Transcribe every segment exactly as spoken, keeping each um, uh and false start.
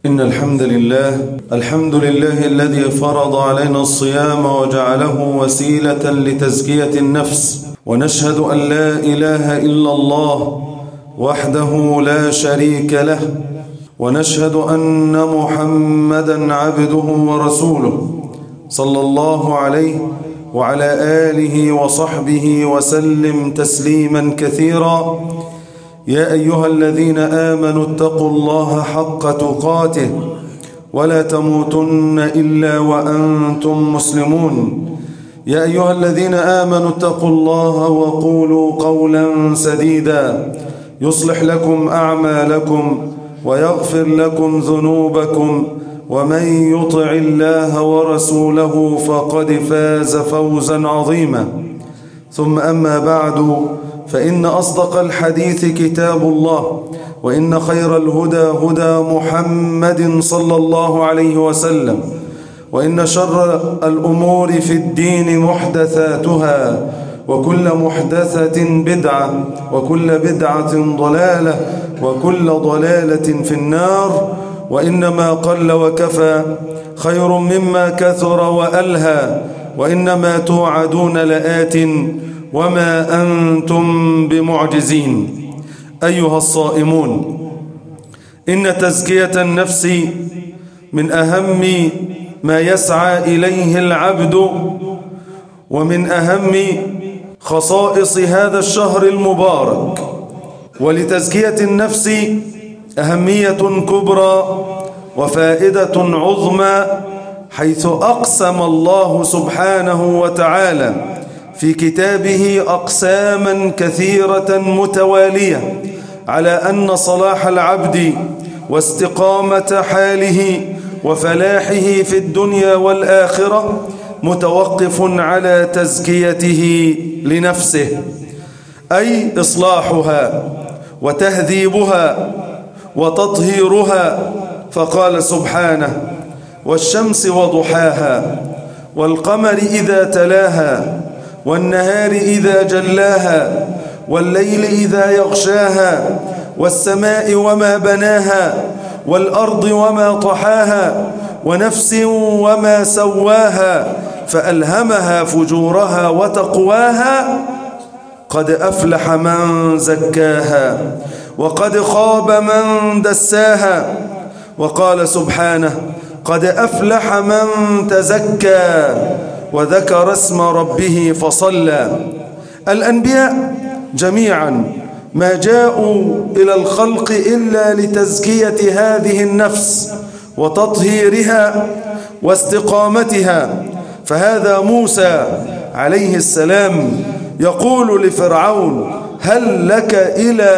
إن الحمد لله الحمد لله الذي فرض علينا الصيام وجعله وسيلة لتزكية النفس، ونشهد أن لا إله إلا الله وحده لا شريك له، ونشهد أن محمدًا عبده ورسوله صلى الله عليه وعلى آله وصحبه وسلم تسليما كثيرا. يا أيها الذين آمنوا اتقوا الله حق تقاته ولا تموتن إلا وأنتم مسلمون. يا أيها الذين آمنوا اتقوا الله وقولوا قولا سديدا يصلح لكم أعمالكم ويغفر لكم ذنوبكم، ومن يطع الله ورسوله فقد فاز فوزا عظيما. ثم أما بعد، فإن أصدق الحديث كتاب الله، وإن خير الهدى هدى محمد صلى الله عليه وسلم، وإن شر الأمور في الدين محدثاتها، وكل محدثة بدعة، وكل بدعة ضلالة، وكل ضلالة في النار. وإنما قل وكفى خير مما كثر وألهى، وإنما توعدون لآت وما أنتم بمعجزين. أيها الصائمون، إن تزكية النفس من أهم ما يسعى إليه العبد، ومن أهم خصائص هذا الشهر المبارك. ولتزكية النفس أهمية كبرى وفائدة عظمى، حيث أقسم الله سبحانه وتعالى في كتابه أقساما كثيرة متوالية على أن صلاح العبد واستقامة حاله وفلاحه في الدنيا والآخرة متوقف على تزكيته لنفسه، أي إصلاحها وتهذيبها وتطهيرها. فقال سبحانه: والشمس وضحاها والقمر إذا تلاها والنهار إذا جلاها والليل إذا يغشاها والسماء وما بناها والأرض وما طحاها ونفس وما سواها فألهمها فجورها وتقواها قد أفلح من زكاها وقد خاب من دساها. وقال سبحانه: قد أفلح من تزكى وذكر اسم ربه فصلى. الأنبياء جميعا ما جاءوا إلى الخلق إلا لتزكية هذه النفس وتطهيرها واستقامتها. فهذا موسى عليه السلام يقول لفرعون: هل لك إلى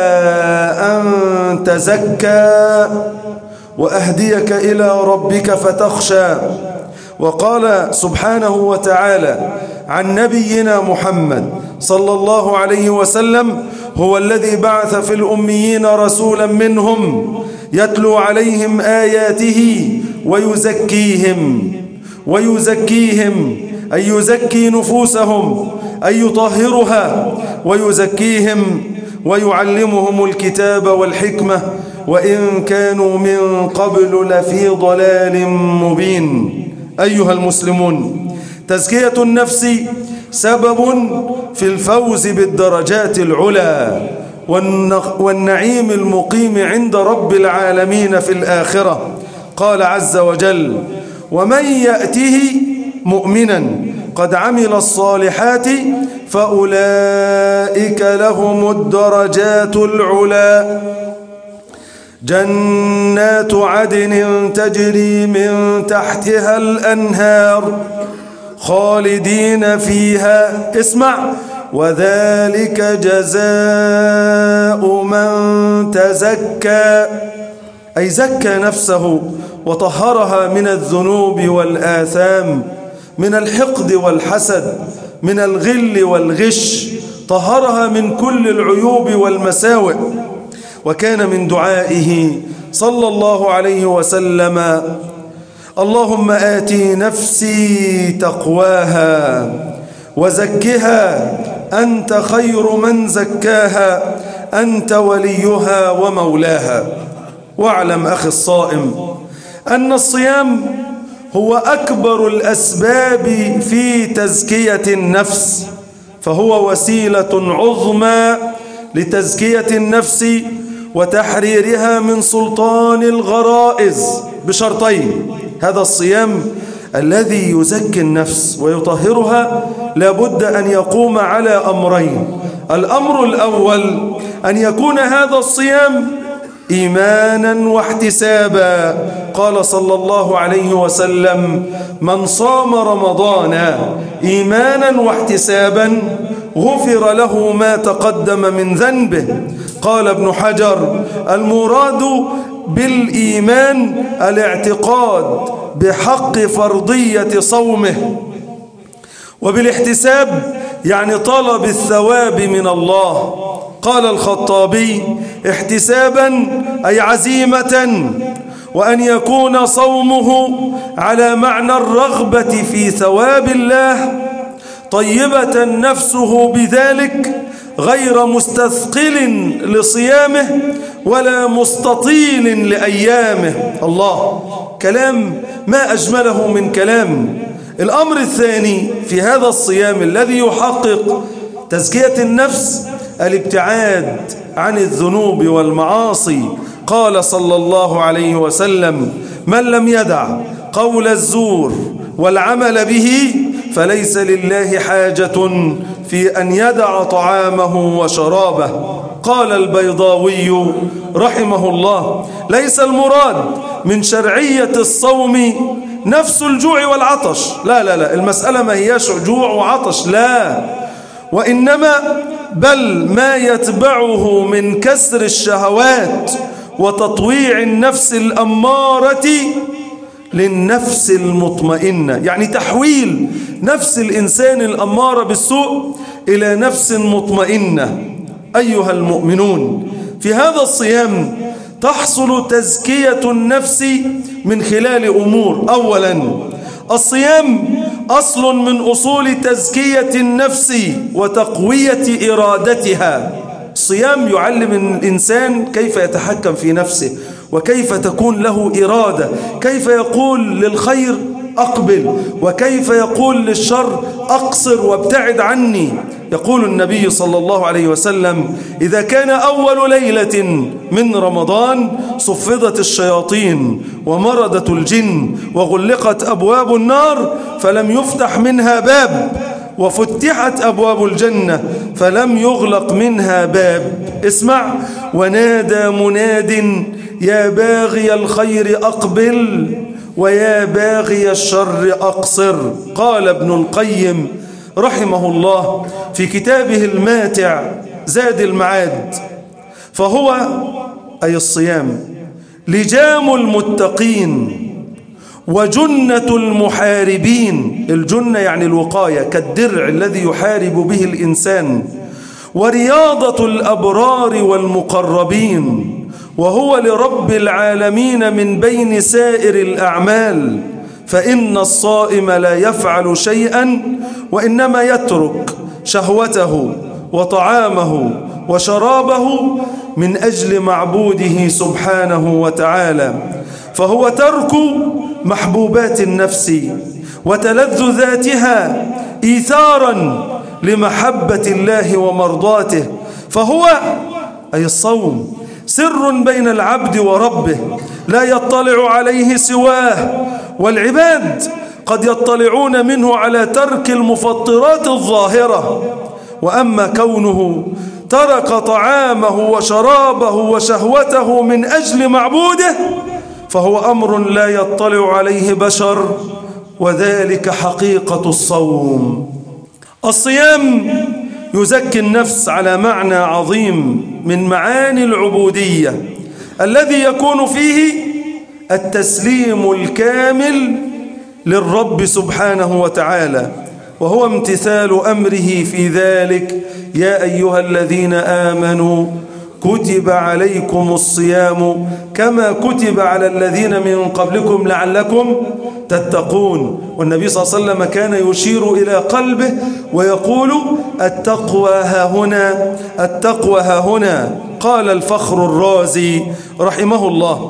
أن تزكى وأهديك إلى ربك فتخشى. وقال سبحانه وتعالى عن نبينا محمد صلى الله عليه وسلم: هو الذي بعث في الأميين رسولا منهم يتلو عليهم آياته ويزكيهم ويزكيهم أي يزكي نفوسهم أي يطهرها ويزكيهم ويعلمهم الكتاب والحكمة وإن كانوا من قبل لفي ضلال مبين. أيها المسلمون، تزكية النفس سبب في الفوز بالدرجات العلى والنعيم المقيم عند رب العالمين في الآخرة. قال عز وجل: ومن يأته مؤمنا قد عمل الصالحات فأولئك لهم الدرجات العلى جنات عدن تجري من تحتها الأنهار خالدين فيها. اسمع: وذلك جزاء من تزكى، أي زكى نفسه وطهرها من الذنوب والآثام، من الحقد والحسد، من الغل والغش، طهرها من كل العيوب والمساوئ. وكان من دعائه صلى الله عليه وسلم: اللهم آتي نفسي تقواها وزكها أنت خير من زكاها أنت وليها ومولاها. واعلم أخي الصائم أن الصيام هو أكبر الأسباب في تزكية النفس، فهو وسيلة عظمى لتزكية النفس وتحريرها من سلطان الغرائز بشرطين. هذا الصيام الذي يزكي النفس ويطهرها لابد أن يقوم على أمرين. الأمر الأول أن يكون هذا الصيام إيمانا واحتسابا. قال صلى الله عليه وسلم: من صام رمضان إيمانا واحتسابا غفر له ما تقدم من ذنبه. قال ابن حجر: المراد بالإيمان الاعتقاد بحق فرضية صومه، وبالاحتساب يعني طلب الثواب من الله. قال الخطابي: احتسابا أي عزيمة، وأن يكون صومه على معنى الرغبة في ثواب الله، طيبة نفسه بذلك، غير مستثقل لصيامه ولا مستطيل لأيامه. الله، كلام ما أجمله من كلام. الأمر الثاني في هذا الصيام الذي يحقق تزكية النفس الابتعاد عن الذنوب والمعاصي. قال صلى الله عليه وسلم: من لم يدع قول الزور والعمل به فليس لله حاجة في أن يدع طعامه وشرابه. قال البيضاوي رحمه الله: ليس المراد من شرعية الصوم نفس الجوع والعطش، لا لا لا، المسألة ما هياش جوع وعطش، لا، وإنما بل ما يتبعه من كسر الشهوات وتطويع النفس الأمارة للنفس المطمئنة، يعني تحويل نفس الإنسان الأمارة بالسوء إلى نفس مطمئنة. أيها المؤمنون، في هذا الصيام تحصل تزكية النفس من خلال أمور. أولا، الصيام أصل من أصول تزكية النفس وتقوية إرادتها. الصيام يعلم الإنسان كيف يتحكم في نفسه، وكيف تكون له إرادة، كيف يقول للخير أقبل، وكيف يقول للشر أقصر وابتعد عني. يقول النبي صلى الله عليه وسلم: إذا كان أول ليلة من رمضان صفدت الشياطين ومردت الجن وغلقت أبواب النار فلم يفتح منها باب، وفتحت أبواب الجنة فلم يغلق منها باب. اسمع: ونادى مناد يا باغي الخير أقبل ويا باغي الشر أقصر. قال ابن القيم رحمه الله في كتابه الماتع زاد المعاد: فهو أي الصيام لجام المتقين وجنة المحاربين. الجنة يعني الوقاية، كالدرع الذي يحارب به الإنسان، ورياضة الأبرار والمقربين، وهو لرب العالمين من بين سائر الأعمال. فإن الصائم لا يفعل شيئا وإنما يترك شهوته وطعامه وشرابه من أجل معبوده سبحانه وتعالى، فهو ترك محبوبات النفس وتلذذاتها إيثارا لمحبة الله ومرضاته. فهو أي الصوم سر بين العبد وربه لا يطلع عليه سواه، والعباد قد يطلعون منه على ترك المفطرات الظاهرة. وأما كونه ترك طعامه وشرابه وشهوته من أجل معبوده فهو أمر لا يطلع عليه بشر، وذلك حقيقة الصوم. الصيام يزكي النفس على معنى عظيم من معاني العبودية الذي يكون فيه التسليم الكامل للرب سبحانه وتعالى، وهو امتثال أمره في ذلك: يا أيها الذين آمنوا كتب عليكم الصيام كما كتب على الذين من قبلكم لعلكم تتقون. والنبي صلى الله عليه وسلم كان يشير إلى قلبه ويقول: التقوى ها هنا، التقوى ها هنا. قال الفخر الرازي رحمه الله: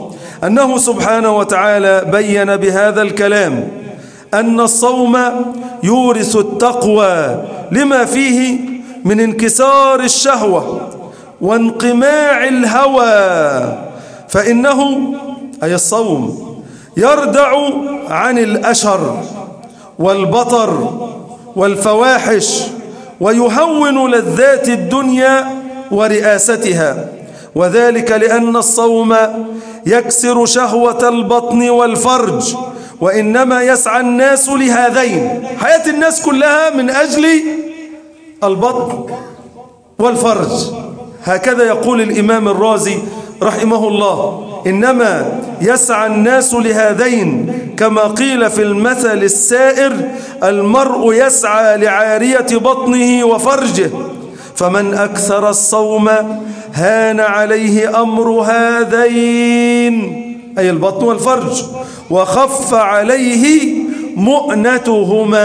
أنه سبحانه وتعالى بين بهذا الكلام أن الصوم يورث التقوى لما فيه من انكسار الشهوة وانقماع الهوى، فإنه أي الصوم يردع عن الأشر والبطر والفواحش ويهون لذات الدنيا ورئاستها، وذلك لأن الصوم يكسر شهوة البطن والفرج، وإنما يسعى الناس لهذين. حياة الناس كلها من أجل البطن والفرج، هكذا يقول الإمام الرازي رحمه الله: إنما يسعى الناس لهذين، كما قيل في المثل السائر: المرء يسعى لعارية بطنه وفرجه، فمن أكثر الصوم هان عليه أمر هذين أي البطن والفرج، وخف عليه مؤنتهما.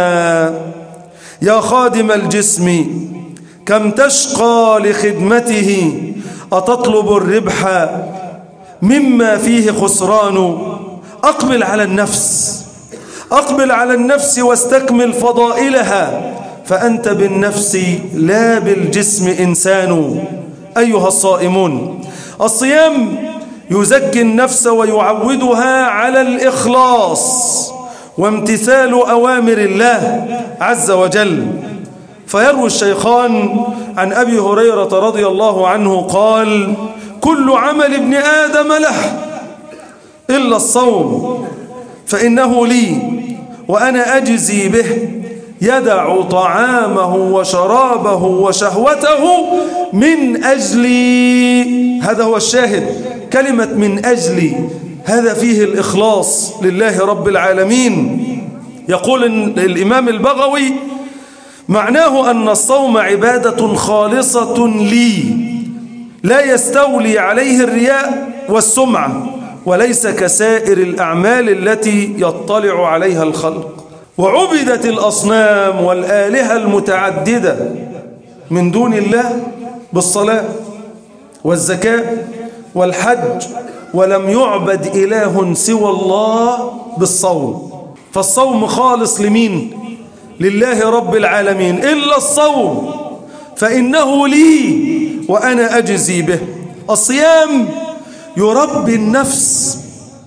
يا خادم الجسم كم تشقى لخدمته، أتطلب الربح مما فيه خسران. أقبل على النفس أقبل على النفس واستكمل فضائلها، فأنت بالنفس لا بالجسم إنسان. أيها الصائمون، الصيام يزكي النفس ويعودها على الإخلاص وامتثال أوامر الله عز وجل. فيروي الشيخان عن أبي هريرة رضي الله عنه قال: كل عمل ابن آدم له إلا الصوم فإنه لي وأنا أجزي به، يدع طعامه وشرابه وشهوته من أجلي. هذا هو الشاهد، كلمة من أجلي، هذا فيه الإخلاص لله رب العالمين. يقول الإمام البغوي: معناه أن الصوم عبادة خالصة لي، لا يستولي عليه الرياء والسمعة، وليس كسائر الأعمال التي يطلع عليها الخلق. وعبدت الأصنام والآلهة المتعددة من دون الله بالصلاة والزكاة والحج، ولم يعبد إله سوى الله بالصوم. فالصوم خالص لمين؟ لله رب العالمين. إلا الصوم فإنه لي وأنا أجزي به. الصيام يربي النفس،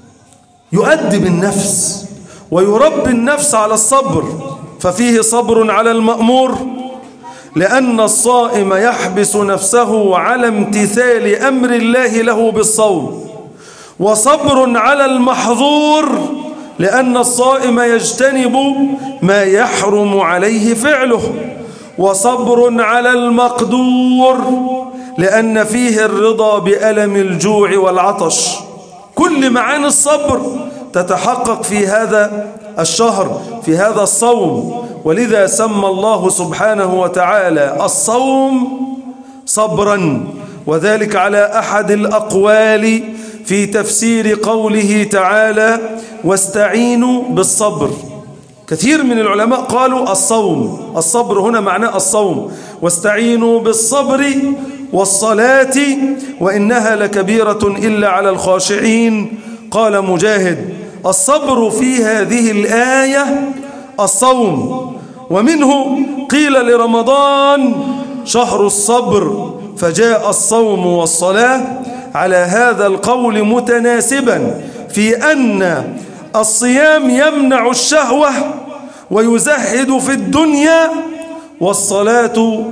يؤدب النفس ويربي النفس على الصبر، ففيه صبر على المأمور لأن الصائم يحبس نفسه على امتثال أمر الله له بالصوم، وصبر على المحظور لأن الصائم يجتنب ما يحرم عليه فعله، وصبر على المقدور لأن فيه الرضا بألم الجوع والعطش. كل معاني الصبر تتحقق في هذا الشهر، في هذا الصوم، ولذا سمى الله سبحانه وتعالى الصوم صبرا، وذلك على أحد الأقوال في تفسير قوله تعالى: واستعينوا بالصبر. كثير من العلماء قالوا الصوم، الصبر هنا معناه الصوم، واستعينوا بالصبر والصلاة وإنها لكبيرة إلا على الخاشعين. قال مجاهد: الصبر في هذه الآية الصوم. ومنه قيل لرمضان شهر الصبر، فجاء الصوم والصلاة على هذا القول متناسبا في أن الصيام يمنع الشهوة ويزهد في الدنيا، والصلاة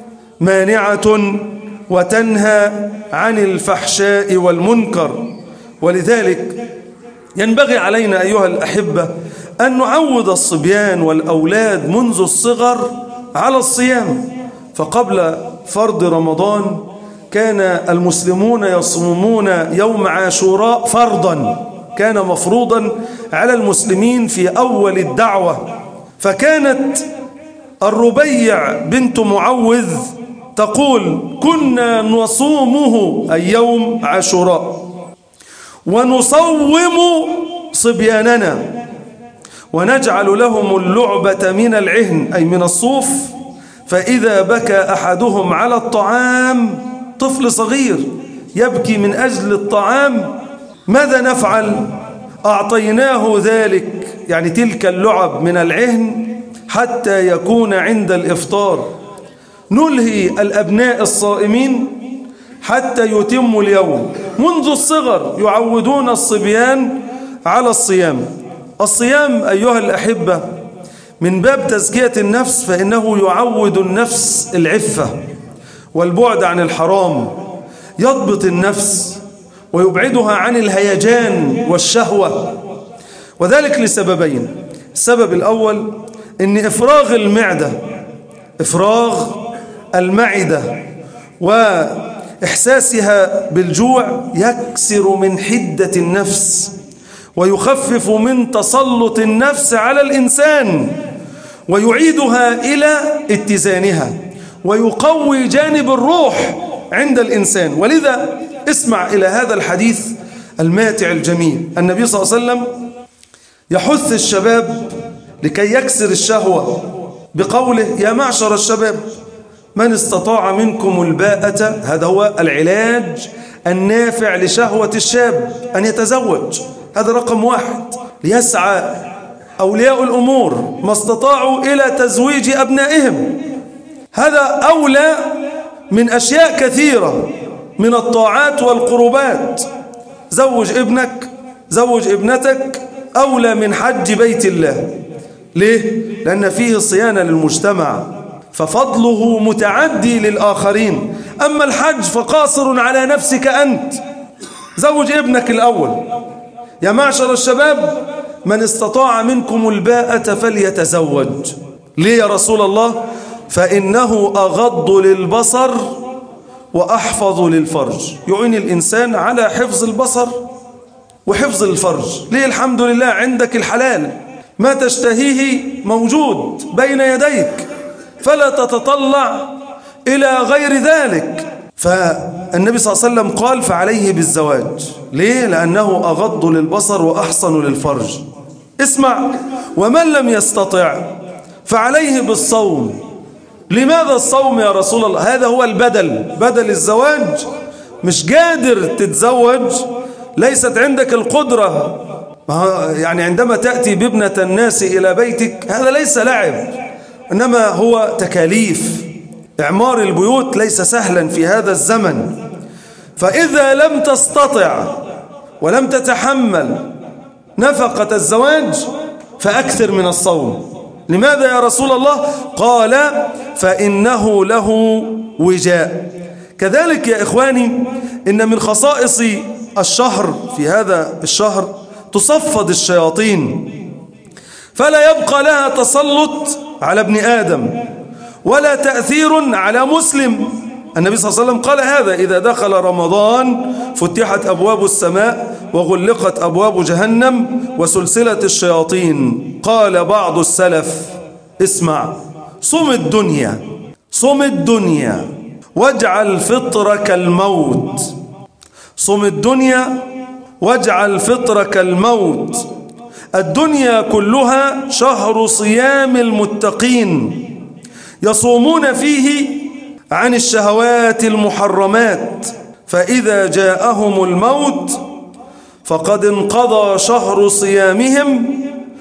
مانعة وتنهى عن الفحشاء والمنكر. ولذلك ينبغي علينا أيها الأحبة أن نعود الصبيان والأولاد منذ الصغر على الصيام. فقبل فرض رمضان كان المسلمون يصومون يوم عاشوراء فرضا، كان مفروضا على المسلمين في أول الدعوة. فكانت الربيع بنت معوذ تقول: كنا نصومه أي يوم عاشوراء ونصوم صبياننا ونجعل لهم اللعبة من العهن أي من الصوف، فإذا بكى أحدهم على الطعام، طفل صغير يبكي من أجل الطعام، ماذا نفعل؟ أعطيناه ذلك، يعني تلك اللعب من العهن حتى يكون عند الإفطار. نلهي الأبناء الصائمين حتى يتموا اليوم، منذ الصغر يعودون الصبيان على الصيام. الصيام أيها الأحبة من باب تزكية النفس، فإنه يعود النفس العفة والبعد عن الحرام، يضبط النفس ويبعدها عن الهيجان والشهوة، وذلك لسببين. السبب الأول إن إفراغ المعدة إفراغ المعدة وإحساسها بالجوع يكسر من حدة النفس ويخفف من تسلط النفس على الإنسان ويعيدها إلى اتزانها ويقوي جانب الروح عند الإنسان. ولذا اسمع إلى هذا الحديث الماتع الجميل. النبي صلى الله عليه وسلم يحث الشباب لكي يكسر الشهوة بقوله: يا معشر الشباب من استطاع منكم الباءة، هذا هو العلاج النافع لشهوة الشاب أن يتزوج، هذا رقم واحد. ليسعى أولياء الأمور ما استطاعوا إلى تزويج أبنائهم، هذا أولى من أشياء كثيرة من الطاعات والقربات. زوج ابنك، زوج ابنتك، أولى من حج بيت الله. ليه؟ لأن فيه صيانة للمجتمع، ففضله متعدي للآخرين. أما الحج فقاصر على نفسك أنت. زوج ابنك الأول. يا معشر الشباب من استطاع منكم الباءة فليتزوج. ليه يا رسول الله؟ فإنه أغض للبصر وأحفظ للفرج. يعين الإنسان على حفظ البصر وحفظ الفرج. ليه؟ الحمد لله عندك الحلال، ما تشتهيه موجود بين يديك، فلا تتطلع إلى غير ذلك. فالنبي صلى الله عليه وسلم قال: فعليه بالزواج. ليه؟ لأنه أغض للبصر وأحصن للفرج. اسمع: ومن لم يستطع فعليه بالصوم. لماذا الصوم يا رسول الله؟ هذا هو البدل، بدل الزواج. مش قادر تتزوج، ليست عندك القدرة، يعني عندما تأتي بابنة الناس إلى بيتك هذا ليس لعب، إنما هو تكاليف. إعمار البيوت ليس سهلا في هذا الزمن. فإذا لم تستطع ولم تتحمل نفقة الزواج فأكثر من الصوم. لماذا يا رسول الله؟ قال: فإنه له وجاء. كذلك يا إخواني إن من خصائص الشهر في هذا الشهر تصفد الشياطين، فلا يبقى لها تسلط على ابن آدم ولا تأثير على مسلم. النبي صلى الله عليه وسلم قال هذا: إذا دخل رمضان فتحت أبواب السماء وغلقت أبواب جهنم وسلسلة الشياطين. قال بعض السلف: اسمع، صم الدنيا صم الدنيا واجعل فطرك الموت. صم الدنيا واجعل فطرك الموت. الدنيا كلها شهر صيام المتقين، يصومون فيه عن الشهوات المحرمات، فإذا جاءهم الموت فقد انقضى شهر صيامهم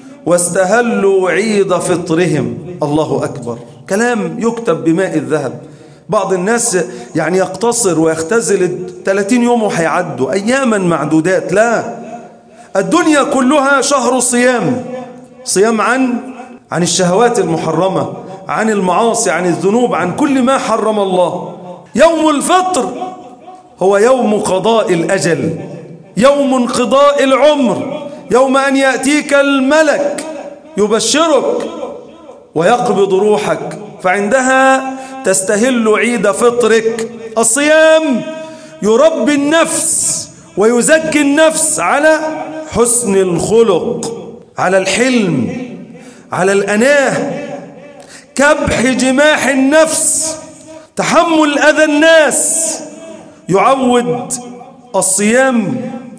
واستهلوا عيد فطرهم. الله أكبر. كلام يكتب بماء الذهب. بعض الناس يعني يقتصر ويختزل ثلاثين يوم وحيعدوا أياما معدودات. لا، الدنيا كلها شهر صيام، صيام عن عن الشهوات المحرمة، عن المعاصي، عن الذنوب، عن كل ما حرم الله. يوم الفطر هو يوم قضاء الأجل، يوم انقضاء العمر، يوم أن يأتيك الملك يبشرك ويقبض روحك، فعندها تستهل عيد فطرك. الصيام يربي النفس ويزكي النفس على حسن الخلق، على الحلم، على الأناه، كبح جماح النفس، تحمل أذى الناس. يعود الصيام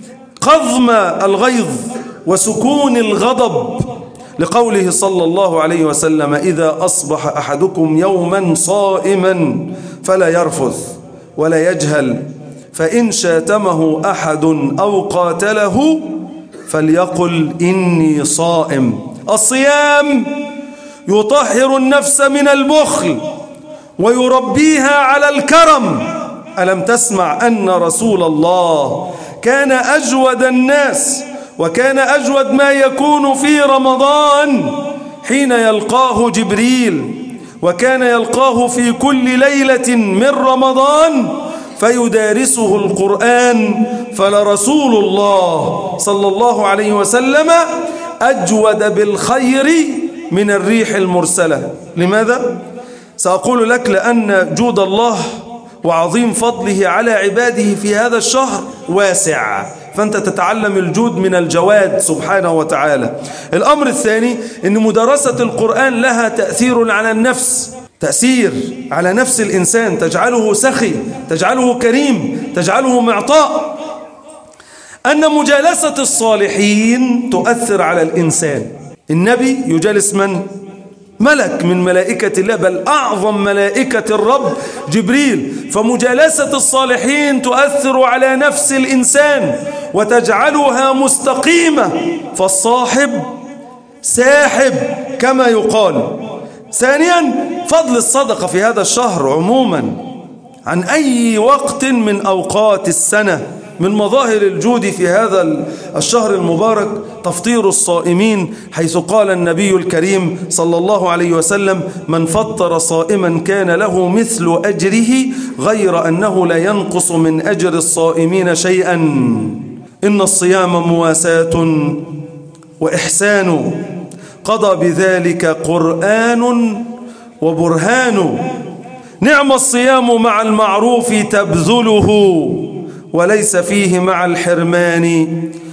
قضم الغيظ وسكون الغضب، لقوله صلى الله عليه وسلم: إذا أصبح أحدكم يوما صائما فلا يرفث ولا يجهل فإن شاتمه أحد أو قاتله فليقل إني صائم. الصيام يطهر النفس من البخل ويربيها على الكرم. ألم تسمع أن رسول الله كان أجود الناس وكان أجود ما يكون في رمضان حين يلقاه جبريل، وكان يلقاه في كل ليلة من رمضان فيدارسه القرآن. فلرسول الله صلى الله عليه وسلم أجود بالخير من الريح المرسلة. لماذا؟ سأقول لك لأن جود الله وعظيم فضله على عباده في هذا الشهر واسع، فأنت تتعلم الجود من الجواد سبحانه وتعالى. الأمر الثاني أن مدارسة القرآن لها تأثير على النفس، تأثير على نفس الإنسان، تجعله سخي، تجعله كريم، تجعله معطاء. أن مجالسة الصالحين تؤثر على الإنسان. النبي يجالس من؟ ملك من ملائكة الله، بل أعظم ملائكة الرب جبريل. فمجالسة الصالحين تؤثر على نفس الإنسان وتجعلها مستقيمة، فالصاحب ساحب كما يقال. ثانيا فضل الصدقة في هذا الشهر عموما عن أي وقت من أوقات السنة. من مظاهر الجود في هذا الشهر المبارك تفطير الصائمين، حيث قال النبي الكريم صلى الله عليه وسلم: من فطر صائما كان له مثل أجره غير أنه لا ينقص من أجر الصائمين شيئا. إن الصيام مواساة وإحسان، قضى بذلك قرآن وبرهان. نعم الصيام مع المعروف تبذله، وليس فيه مع الحرمان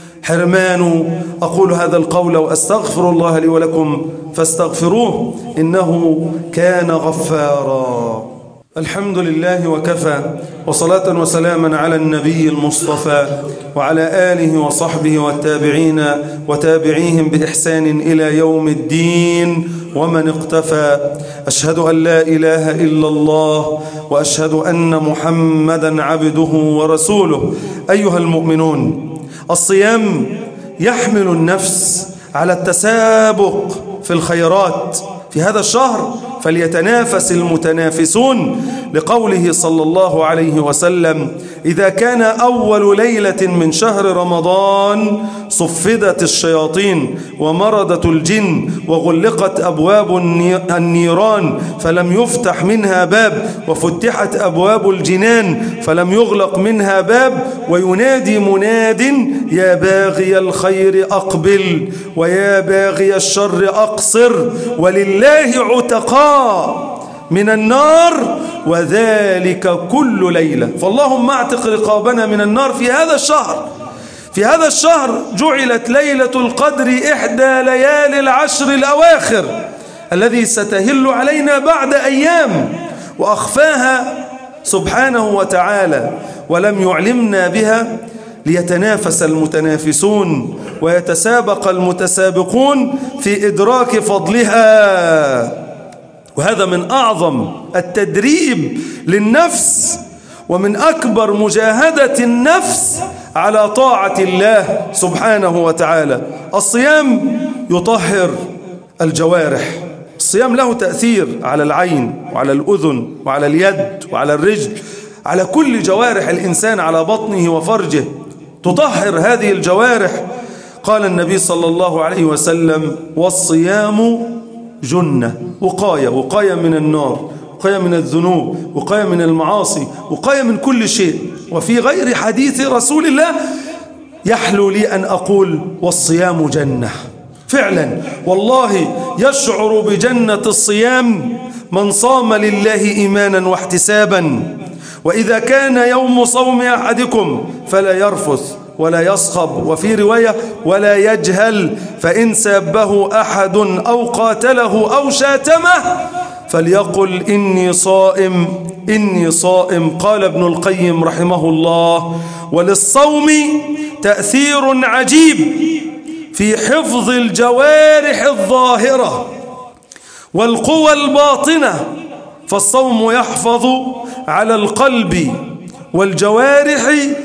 حرمان. أقول هذا القول وأستغفر الله لي ولكم فاستغفروه إنه كان غفارا. الحمد لله وكفى، وصلاة وسلاما على النبي المصطفى وعلى آله وصحبه والتابعين وتابعيهم بإحسان إلى يوم الدين ومن اقتفى. أشهد أن لا إله إلا الله وأشهد أن محمدا عبده ورسوله. أيها المؤمنون، الصيام يحمل النفس على التسابق في الخيرات في هذا الشهر، فليتنافس المتنافسون، لقوله صلى الله عليه وسلم: إذا كان أول ليلة من شهر رمضان صفدت الشياطين ومردت الجن وغلقت أبواب النيران فلم يفتح منها باب، وفتحت أبواب الجنان فلم يغلق منها باب، وينادي مناد: يا باغي الخير أقبل ويا باغي الشر أقصر، ولله عتقاء من النار وذلك كل ليلة. فاللهم اعتق رقابنا من النار في هذا الشهر. في هذا الشهر جعلت ليلة القدر إحدى ليالي العشر الأواخر الذي ستهل علينا بعد أيام، وأخفاها سبحانه وتعالى ولم يعلمنا بها، ليتنافس المتنافسون ويتسابق المتسابقون في إدراك فضلها. وهذا من أعظم التدريب للنفس ومن أكبر مجاهدة النفس على طاعة الله سبحانه وتعالى. الصيام يطهر الجوارح. الصيام له تأثير على العين وعلى الأذن وعلى اليد وعلى الرجل، على كل جوارح الإنسان، على بطنه وفرجه، تطهر هذه الجوارح. قال النبي صلى الله عليه وسلم: والصيام جنة، وقاية، وقاية من النار، وقاية من الذنوب، وقاية من المعاصي، وقاية من كل شيء. وفي غير حديث رسول الله يحلو لي أن أقول: والصيام جنة. فعلا والله يشعر بجنة الصيام من صام لله إيمانا واحتسابا. وإذا كان يوم صوم أحدكم فلا يرفث ولا يصخب، وفي رواية: ولا يجهل، فإن سابه أحد أو قاتله أو شاتمه فليقل إني صائم إني صائم. قال ابن القيم رحمه الله: وللصوم تأثير عجيب في حفظ الجوارح الظاهرة والقوى الباطنة، فالصوم يحفظ على القلب والجوارح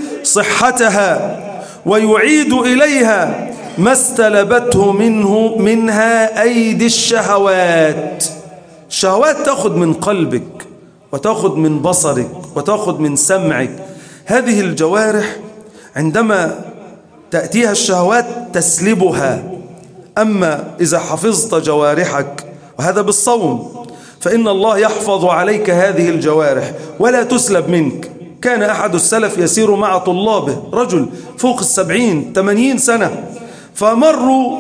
صحتها ويعيد إليها ما استلبته منه منها أيدي الشهوات. الشهوات تأخذ من قلبك وتأخذ من بصرك وتأخذ من سمعك. هذه الجوارح عندما تأتيها الشهوات تسلبها. أما إذا حفظت جوارحك، وهذا بالصوم، فإن الله يحفظ عليك هذه الجوارح ولا تسلب منك. كان أحد السلف يسير مع طلابه، رجل فوق السبعين ثمانين سنة، فمروا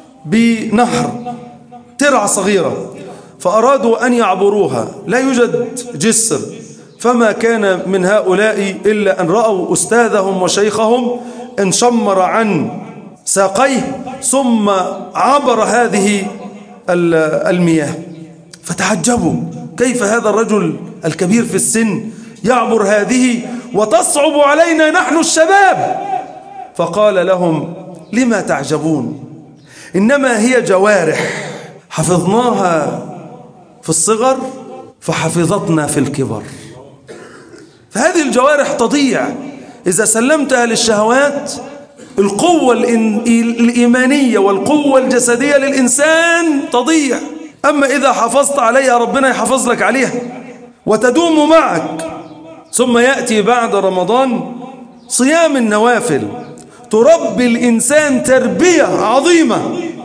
بنهر، ترعة صغيرة، فأرادوا أن يعبروها، لا يوجد جسر، فما كان من هؤلاء إلا أن رأوا أستاذهم وشيخهم انشمر عن ساقيه ثم عبر هذه المياه، فتعجبوا كيف هذا الرجل الكبير في السن يعبر هذه وتصعب علينا نحن الشباب. فقال لهم: لما تعجبون؟ إنما هي جوارح حفظناها في الصغر فحفظتنا في الكبر. فهذه الجوارح تضيع إذا سلمتها للشهوات. القوة الإيمانية والقوة الجسدية للإنسان تضيع. أما إذا حافظت عليها ربنا يحافظ لك عليها وتدوم معك. ثم يأتي بعد رمضان صيام النوافل، تربي الإنسان تربية عظيمة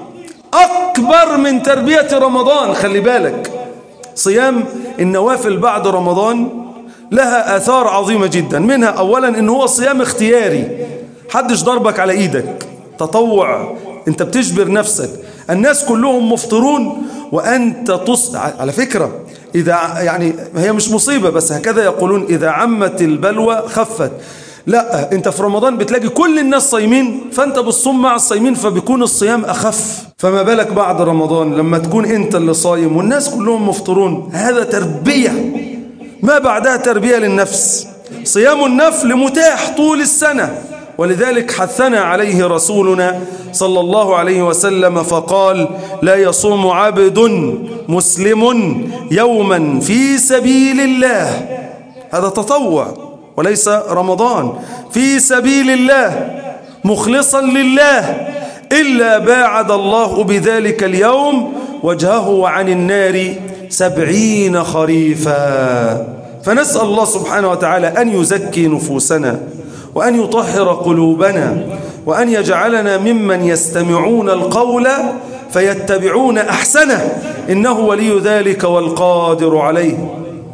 أكبر من تربية رمضان. خلي بالك، صيام النوافل بعد رمضان لها آثار عظيمة جدا. منها أولا إن هو صيام اختياري، حدش ضربك على إيدك، تطوع، أنت بتجبر نفسك. الناس كلهم مفطرون وأنت تص... على فكرة إذا يعني هي مش مصيبة، بس هكذا يقولون: إذا عمت البلوى خفت. لا، أنت في رمضان بتلاقي كل الناس صايمين، فأنت بالصوم مع الصايمين فبيكون الصيام أخف. فما بالك بعد رمضان لما تكون أنت اللي صايم والناس كلهم مفطرون؟ هذا تربية، ما بعدها تربية للنفس. صيام النفل متاح طول السنة، ولذلك حثنا عليه رسولنا صلى الله عليه وسلم فقال: لا يصوم عبد مسلم يوما في سبيل الله، هذا تطوع وليس رمضان، في سبيل الله مخلصا لله، إلا باعد الله بذلك اليوم وجهه عن النار سبعين خريفا. فنسأل الله سبحانه وتعالى أن يزكي نفوسنا وأن يطهر قلوبنا وأن يجعلنا ممن يستمعون القول فيتبعون أحسنه، إنه ولي ذلك والقادر عليه.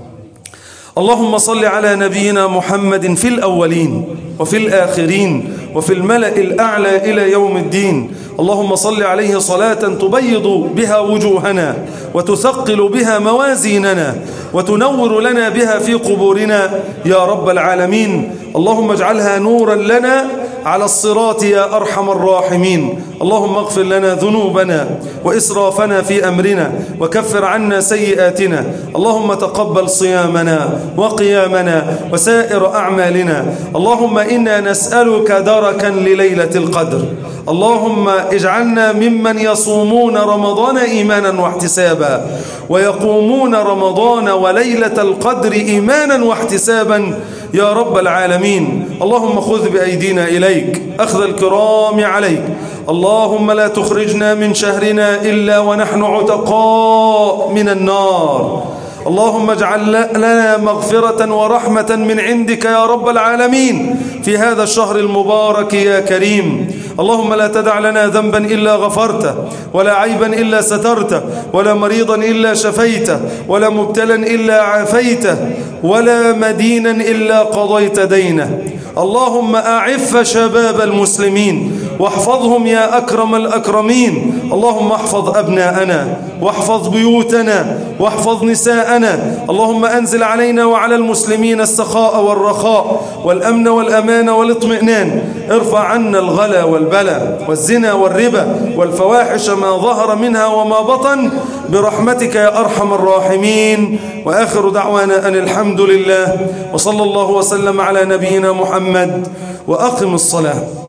اللهم صل على نبينا محمد في الأولين وفي الآخرين وفي الملأ الأعلى إلى يوم الدين. اللهم صل عليه صلاة تبيض بها وجوهنا وتثقل بها موازيننا وتنور لنا بها في قبورنا يا رب العالمين. اللهم اجعلها نورا لنا على الصراط يا أرحم الراحمين. اللهم اغفر لنا ذنوبنا وإسرافنا في أمرنا وكفر عنا سيئاتنا. اللهم تقبل صيامنا وقيامنا وسائر أعمالنا. اللهم إنا نسألك دركا لليلة القدر. اللهم اجعلنا ممن يصومون رمضان إيمانا واحتسابا ويقومون رمضان وليلة القدر إيمانا واحتسابا يا رب العالمين. اللهم خذ بأيدينا إليك أخذ الكرام عليك. اللهم لا تخرجنا من شهرنا إلا ونحن عتقاء من النار. اللهم اجعل لنا مغفرة ورحمة من عندك يا رب العالمين في هذا الشهر المبارك يا كريم. اللهم لا تدع لنا ذنبا إلا غفرته، ولا عيبا إلا سترته، ولا مريضا إلا شفيته، ولا مبتلا إلا عافيته، ولا مدينا إلا قضيت دينه. اللهم أعف شباب المسلمين واحفظهم يا أكرم الأكرمين. اللهم احفظ أبناءنا واحفظ بيوتنا واحفظ نساءنا. اللهم أنزل علينا وعلى المسلمين السخاء والرخاء والأمن والأمان والاطمئنان. ارفع عنا الغلا والبلاء والزنا والربا والفواحش ما ظهر منها وما بطن برحمتك يا أرحم الراحمين. وآخر دعوانا أن الحمد لله، وصلى الله وسلم على نبينا محمد. وأقم الصلاة.